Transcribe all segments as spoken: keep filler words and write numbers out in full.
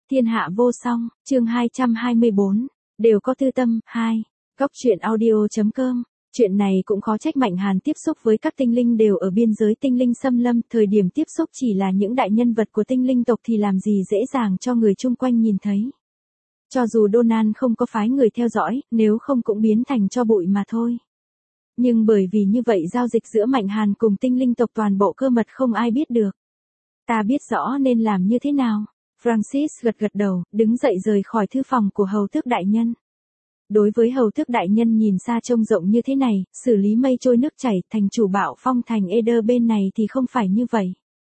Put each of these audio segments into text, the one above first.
Thiên hạ vô song, chương hai trăm hai mươi bốn, đều có tư tâm, hai. Góc truyện audio chấm com. Chuyện này cũng khó trách Mạnh Hàn tiếp xúc với các tinh linh đều ở biên giới tinh linh xâm lâm, thời điểm tiếp xúc chỉ là những đại nhân vật của tinh linh tộc thì làm gì dễ dàng cho người chung quanh nhìn thấy. Cho dù Donan không có phái người theo dõi, nếu không cũng biến thành tro bụi mà thôi. Nhưng bởi vì như vậy giao dịch giữa Mạnh Hàn cùng tinh linh tộc toàn bộ cơ mật không ai biết được. Ta biết rõ nên làm như thế nào. Francis gật gật đầu, đứng dậy rời khỏi thư phòng của hầu tước đại nhân. Đối với hầu tước đại nhân nhìn xa trông rộng như thế này, xử lý mây trôi nước chảy, thành chủ bạo phong thành Eder bên này thì không phải như vậy.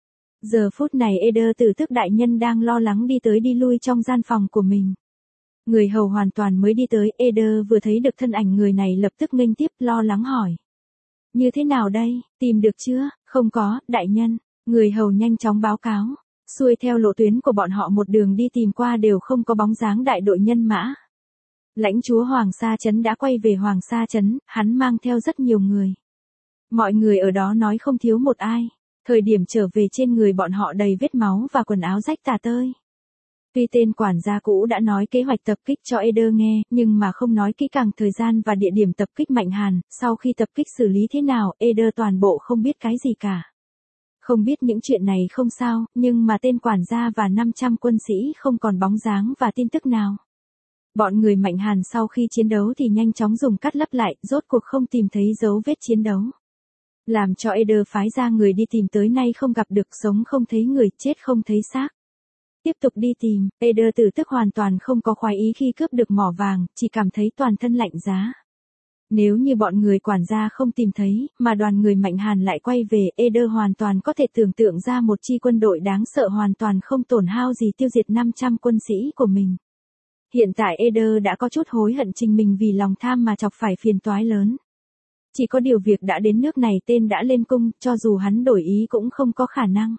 Giờ phút này Eder tử tước đại nhân đang lo lắng đi tới đi lui trong gian phòng của mình. Người hầu hoàn toàn mới đi tới, Eder vừa thấy được thân ảnh người này lập tức nghênh tiếp, lo lắng hỏi. Như thế nào đây, tìm được chưa? Không có, đại nhân. Người hầu nhanh chóng báo cáo. Xuôi theo lộ tuyến của bọn họ một đường đi tìm qua đều không có bóng dáng đại đội nhân mã. Lãnh chúa Hoàng Sa Trấn đã quay về Hoàng Sa Trấn, hắn mang theo rất nhiều người. Mọi người ở đó nói không thiếu một ai. Thời điểm trở về trên người bọn họ đầy vết máu và quần áo rách tả tơi. Tuy tên quản gia cũ đã nói kế hoạch tập kích cho Eder nghe, nhưng mà không nói kỹ càng thời gian và địa điểm tập kích Mạnh Hàn, sau khi tập kích xử lý thế nào, Eder toàn bộ không biết cái gì cả. Không biết những chuyện này không sao, nhưng mà tên quản gia và năm trăm quân sĩ không còn bóng dáng và tin tức nào. Bọn người Mạnh Hàn sau khi chiến đấu thì nhanh chóng dùng cắt lấp lại, rốt cuộc không tìm thấy dấu vết chiến đấu. Làm cho Eder phái ra người đi tìm tới nay không gặp được, sống không thấy người, chết không thấy xác. Tiếp tục đi tìm, Eder tử tức hoàn toàn không có khoái ý khi cướp được mỏ vàng, chỉ cảm thấy toàn thân lạnh giá. Nếu như bọn người quản gia không tìm thấy, mà đoàn người Mạnh Hàn lại quay về, Eder hoàn toàn có thể tưởng tượng ra một chi quân đội đáng sợ hoàn toàn không tổn hao gì tiêu diệt năm trăm quân sĩ của mình. Hiện tại Eder đã có chút hối hận chính mình vì lòng tham mà chọc phải phiền toái lớn. Chỉ có điều việc đã đến nước này tên đã lên cung, cho dù hắn đổi ý cũng không có khả năng.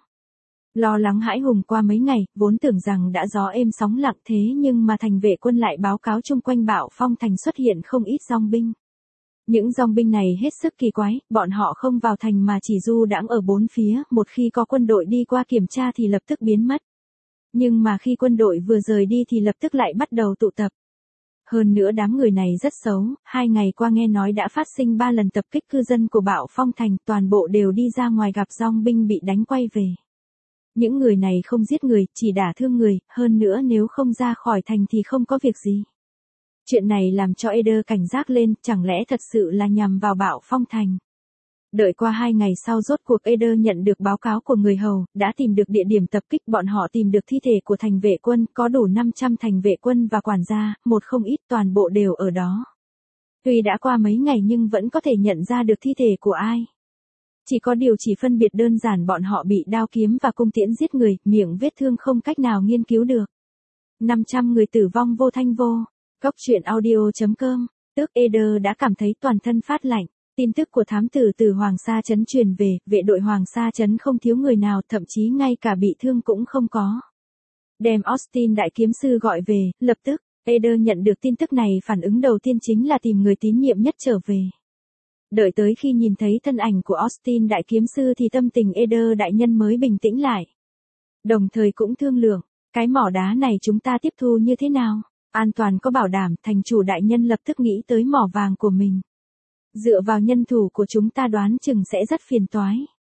Lo lắng hãi hùng qua mấy ngày, vốn tưởng rằng đã gió êm sóng lặng thế nhưng mà thành vệ quân lại báo cáo chung quanh Bạo Phong thành xuất hiện không ít dòng binh. Những dòng binh này hết sức kỳ quái, bọn họ không vào thành mà chỉ du đãng ở bốn phía, một khi có quân đội đi qua kiểm tra thì lập tức biến mất. Nhưng mà khi quân đội vừa rời đi thì lập tức lại bắt đầu tụ tập. Hơn nữa đám người này rất xấu, hai ngày qua nghe nói đã phát sinh ba lần tập kích cư dân của Bạo Phong thành, toàn bộ đều đi ra ngoài gặp dòng binh bị đánh quay về. Những người này không giết người, chỉ đả thương người, hơn nữa nếu không ra khỏi thành thì không có việc gì. Chuyện này làm cho Eder cảnh giác lên, chẳng lẽ thật sự là nhằm vào Bạo Phong thành. Đợi qua hai ngày sau rốt cuộc Eder nhận được báo cáo của người hầu, đã tìm được địa điểm tập kích, bọn họ tìm được thi thể của thành vệ quân, có đủ năm trăm thành vệ quân và quản gia, một không ít, toàn bộ đều ở đó. Tuy đã qua mấy ngày nhưng vẫn có thể nhận ra được thi thể của ai. Chỉ có điều chỉ phân biệt đơn giản bọn họ bị đao kiếm và cung tiễn giết người, miệng vết thương không cách nào nghiên cứu được. năm trăm người tử vong vô thanh vô. Góc truyện audio chấm com. Tước Eder đã cảm thấy toàn thân phát lạnh. Tin tức của thám tử từ Hoàng Sa Trấn truyền về, vệ đội Hoàng Sa Trấn không thiếu người nào, thậm chí ngay cả bị thương cũng không có. Đem Austin đại kiếm sư gọi về, lập tức, Eder nhận được tin tức này, phản ứng đầu tiên chính là tìm người tín nhiệm nhất trở về. Đợi tới khi nhìn thấy thân ảnh của Austin đại kiếm sư thì tâm tình Eder đại nhân mới bình tĩnh lại. Đồng thời cũng thương lượng, cái mỏ đá này chúng ta tiếp thu như thế nào? An toàn có bảo đảm, thành chủ đại nhân lập tức nghĩ tới mỏ vàng của mình. Dựa vào nhân thủ của chúng ta đoán chừng sẽ rất phiền toái.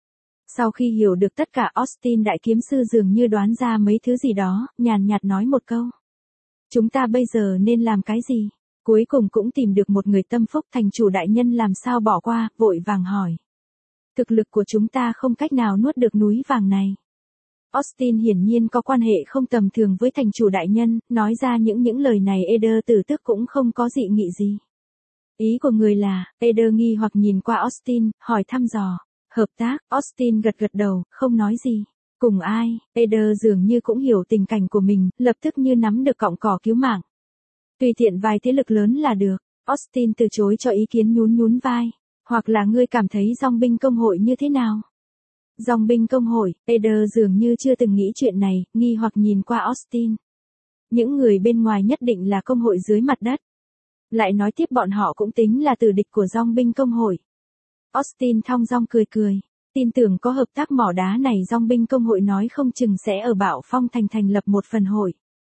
Sau khi hiểu được tất cả, Austin đại kiếm sư dường như đoán ra mấy thứ gì đó, nhàn nhạt nói một câu. Chúng ta bây giờ nên làm cái gì? Cuối cùng cũng tìm được một người tâm phúc, thành chủ đại nhân làm sao bỏ qua, vội vàng hỏi. Thực lực của chúng ta không cách nào nuốt được núi vàng này. Austin hiển nhiên có quan hệ không tầm thường với thành chủ đại nhân, nói ra những những lời này Eder tử tức cũng không có dị nghị gì. Ý của người là, Eder nghi hoặc nhìn qua Austin, hỏi thăm dò. Hợp tác, Austin gật gật đầu, không nói gì. Cùng ai, Eder dường như cũng hiểu tình cảnh của mình, lập tức như nắm được cọng cỏ cứu mạng. Tùy tiện vài thế lực lớn là được. Austin từ chối cho ý kiến, nhún nhún vai. Hoặc là ngươi cảm thấy dòng binh công hội như thế nào? Dòng binh công hội, Eder dường như chưa từng nghĩ chuyện này, nghi hoặc nhìn qua Austin. Những người bên ngoài nhất định là công hội dưới mặt đất. Lại nói tiếp bọn họ cũng tính là tử địch của dòng binh công hội. Austin thong dong cười cười. Tin tưởng có hợp tác mỏ đá này dòng binh công hội nói không chừng sẽ ở Bạo Phong thành thành lập một phần hội.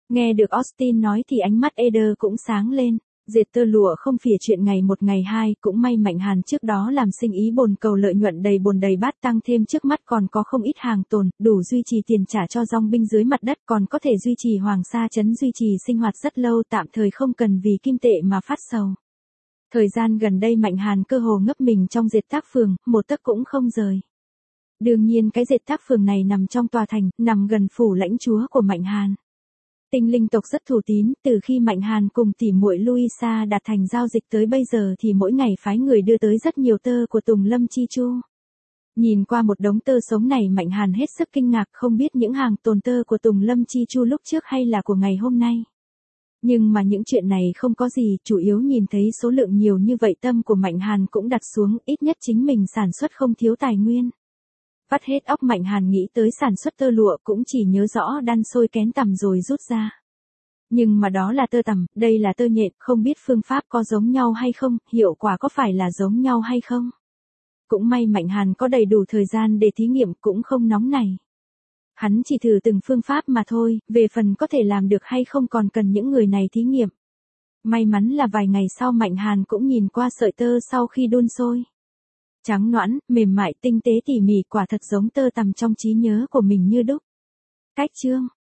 Nghe được Austin nói thì ánh mắt Eder cũng sáng lên. Dệt tơ lụa không phìa chuyện ngày một ngày hai, cũng may Mạnh Hàn trước đó làm sinh ý bồn cầu lợi nhuận đầy bồn đầy bát, tăng thêm trước mắt còn có không ít hàng tồn, đủ duy trì tiền trả cho dòng binh dưới mặt đất, còn có thể duy trì Hoàng Sa trấn duy trì sinh hoạt rất lâu, tạm thời không cần vì kim tệ mà phát sầu. Thời gian gần đây Mạnh Hàn cơ hồ ngấp mình trong dệt tác phường, một tấc cũng không rời. Đương nhiên cái dệt tác phường này nằm trong tòa thành, nằm gần phủ lãnh chúa của Mạnh Hàn. Tinh linh tộc rất thủ tín, từ khi Mạnh Hàn cùng tỉ muội Louisa đạt thành giao dịch tới bây giờ thì mỗi ngày phái người đưa tới rất nhiều tơ của Tùng Lâm Chi Chu. Nhìn qua một đống tơ sống này Mạnh Hàn hết sức kinh ngạc, không biết những hàng tồn tơ của Tùng Lâm Chi Chu lúc trước hay là của ngày hôm nay. Nhưng mà những chuyện này không có gì, chủ yếu nhìn thấy số lượng nhiều như vậy tâm của Mạnh Hàn cũng đặt xuống, ít nhất chính mình sản xuất không thiếu tài nguyên. Vắt hết óc Mạnh Hàn nghĩ tới sản xuất tơ lụa, cũng chỉ nhớ rõ đan sôi kén tằm rồi rút ra. Nhưng mà đó là tơ tằm, đây là tơ nhện, không biết phương pháp có giống nhau hay không, hiệu quả có phải là giống nhau hay không. Cũng may Mạnh Hàn có đầy đủ thời gian để thí nghiệm, cũng không nóng này. Hắn chỉ thử từng phương pháp mà thôi, về phần có thể làm được hay không còn cần những người này thí nghiệm. May mắn là vài ngày sau Mạnh Hàn cũng nhìn qua sợi tơ sau khi đun sôi. Trắng nõn, mềm mại, tinh tế tỉ mỉ, quả thật giống tơ tằm trong trí nhớ của mình như đúc. Cách chương